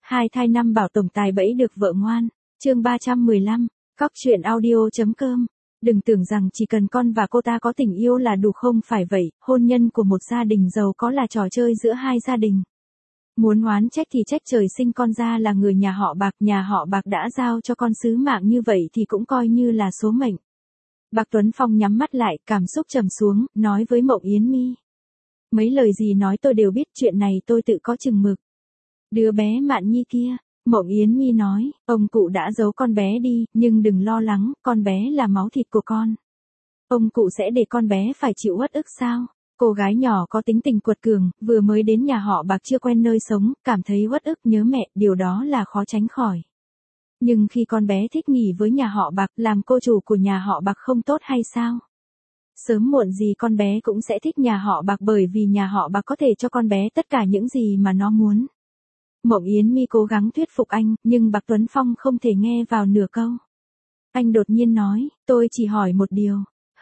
Hai thai năm bảo tổng tài bẫy được vợ ngoan. Chương 315, Cóc truyện audio.com. Đừng tưởng rằng chỉ cần con và cô ta có tình yêu là đủ, không phải vậy, hôn nhân của một gia đình giàu có là trò chơi giữa hai gia đình. Muốn oán trách thì trách trời sinh con ra là người nhà họ Bạc đã giao cho con sứ mạng như vậy thì cũng coi như là số mệnh. Bạc Tuấn Phong nhắm mắt lại, cảm xúc trầm xuống, nói với Mộng Yến Mi. Mấy lời gì nói tôi đều biết, chuyện này tôi tự có chừng mực. Đứa bé Mạn Nhi kia, Mộng Yến Mi nói, ông cụ đã giấu con bé đi, nhưng đừng lo lắng, con bé là máu thịt của con. Ông cụ sẽ để con bé phải chịu uất ức sao? Cô gái nhỏ có tính tình quật cường, vừa mới đến nhà họ Bạc chưa quen nơi sống, cảm thấy uất ức nhớ mẹ, điều đó là khó tránh khỏi. Nhưng khi con bé thích nghỉ với nhà họ Bạc, làm cô chủ của nhà họ Bạc không tốt hay sao? Sớm muộn gì con bé cũng sẽ thích nhà họ Bạc, bởi vì nhà họ Bạc có thể cho con bé tất cả những gì mà nó muốn. Mộng Yến Mi cố gắng thuyết phục anh, nhưng Bạc Tuấn Phong không thể nghe vào nửa câu. Anh đột nhiên nói, tôi chỉ hỏi một điều.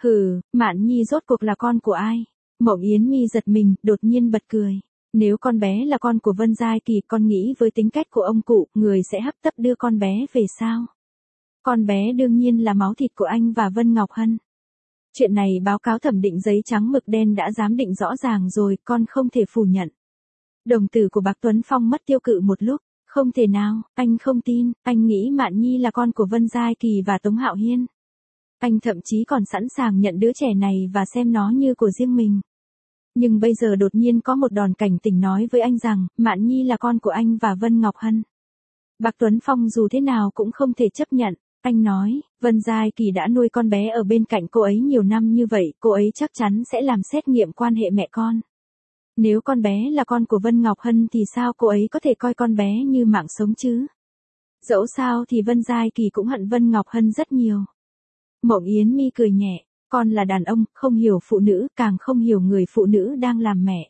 Mạn Nhi rốt cuộc là con của ai? Mộng Yến Mi giật mình, đột nhiên bật cười. Nếu con bé là con của Vân Giai Kỳ, con nghĩ với tính cách của ông cụ, người sẽ hấp tấp đưa con bé về sao? Con bé đương nhiên là máu thịt của anh và Vân Ngọc Hân. Chuyện này báo cáo thẩm định giấy trắng mực đen đã giám định rõ ràng rồi, con không thể phủ nhận. Đồng tử của Bạc Tuấn Phong mất tiêu cự một lúc. Không thể nào, anh không tin, anh nghĩ Mạn Nhi là con của Vân Giai Kỳ và Tống Hạo Hiên. Anh thậm chí còn sẵn sàng nhận đứa trẻ này và xem nó như của riêng mình. Nhưng bây giờ đột nhiên có một đòn cảnh tỉnh nói với anh rằng, Mạn Nhi là con của anh và Vân Ngọc Hân. Bạc Tuấn Phong dù thế nào cũng không thể chấp nhận. Anh nói, Vân Giai Kỳ đã nuôi con bé ở bên cạnh cô ấy nhiều năm như vậy, cô ấy chắc chắn sẽ làm xét nghiệm quan hệ mẹ con. Nếu con bé là con của Vân Ngọc Hân thì sao cô ấy có thể coi con bé như mạng sống chứ? Dẫu sao thì Vân Giai Kỳ cũng hận Vân Ngọc Hân rất nhiều. Mộng Yến Mi cười nhẹ, con là đàn ông, không hiểu phụ nữ, càng không hiểu người phụ nữ đang làm mẹ.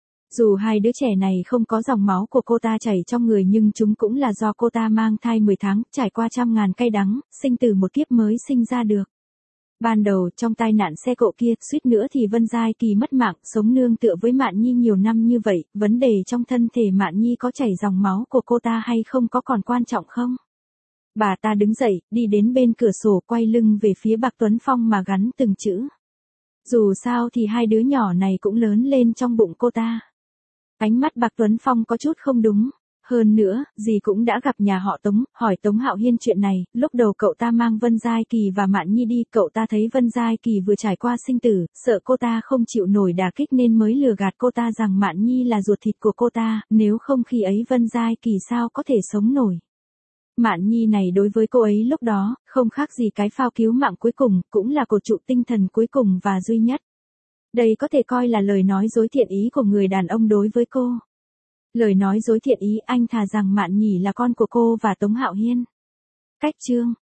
Dù hai đứa trẻ này không có dòng máu của cô ta chảy trong người, nhưng chúng cũng là do cô ta mang thai 10 tháng, trải qua trăm ngàn cay đắng, sinh từ một kiếp mới sinh ra được. Ban đầu trong tai nạn xe cộ kia, suýt nữa thì Vân Giai Kỳ mất mạng, sống nương tựa với Mạn Nhi nhiều năm như vậy, vấn đề trong thân thể Mạn Nhi có chảy dòng máu của cô ta hay không có còn quan trọng không? Bà ta đứng dậy, đi đến bên cửa sổ, quay lưng về phía Bạc Tuấn Phong mà gắn từng chữ. Dù sao thì hai đứa nhỏ này cũng lớn lên trong bụng cô ta. Ánh mắt Bạc Tuấn Phong có chút không đúng. Hơn nữa, dì cũng đã gặp nhà họ Tống, hỏi Tống Hạo Hiên chuyện này, lúc đầu cậu ta mang Vân Giai Kỳ và Mạn Nhi đi, cậu ta thấy Vân Giai Kỳ vừa trải qua sinh tử, sợ cô ta không chịu nổi đả kích nên mới lừa gạt cô ta rằng Mạn Nhi là ruột thịt của cô ta, nếu không khi ấy Vân Giai Kỳ sao có thể sống nổi. Mạn Nhi này đối với cô ấy lúc đó, không khác gì cái phao cứu mạng cuối cùng, cũng là cột trụ tinh thần cuối cùng và duy nhất. Đây có thể coi là lời nói dối thiện ý của người đàn ông đối với cô. Lời nói dối thiện ý, anh thà rằng Mạn Nhi là con của cô và Tống Hạo Hiên. Cách chương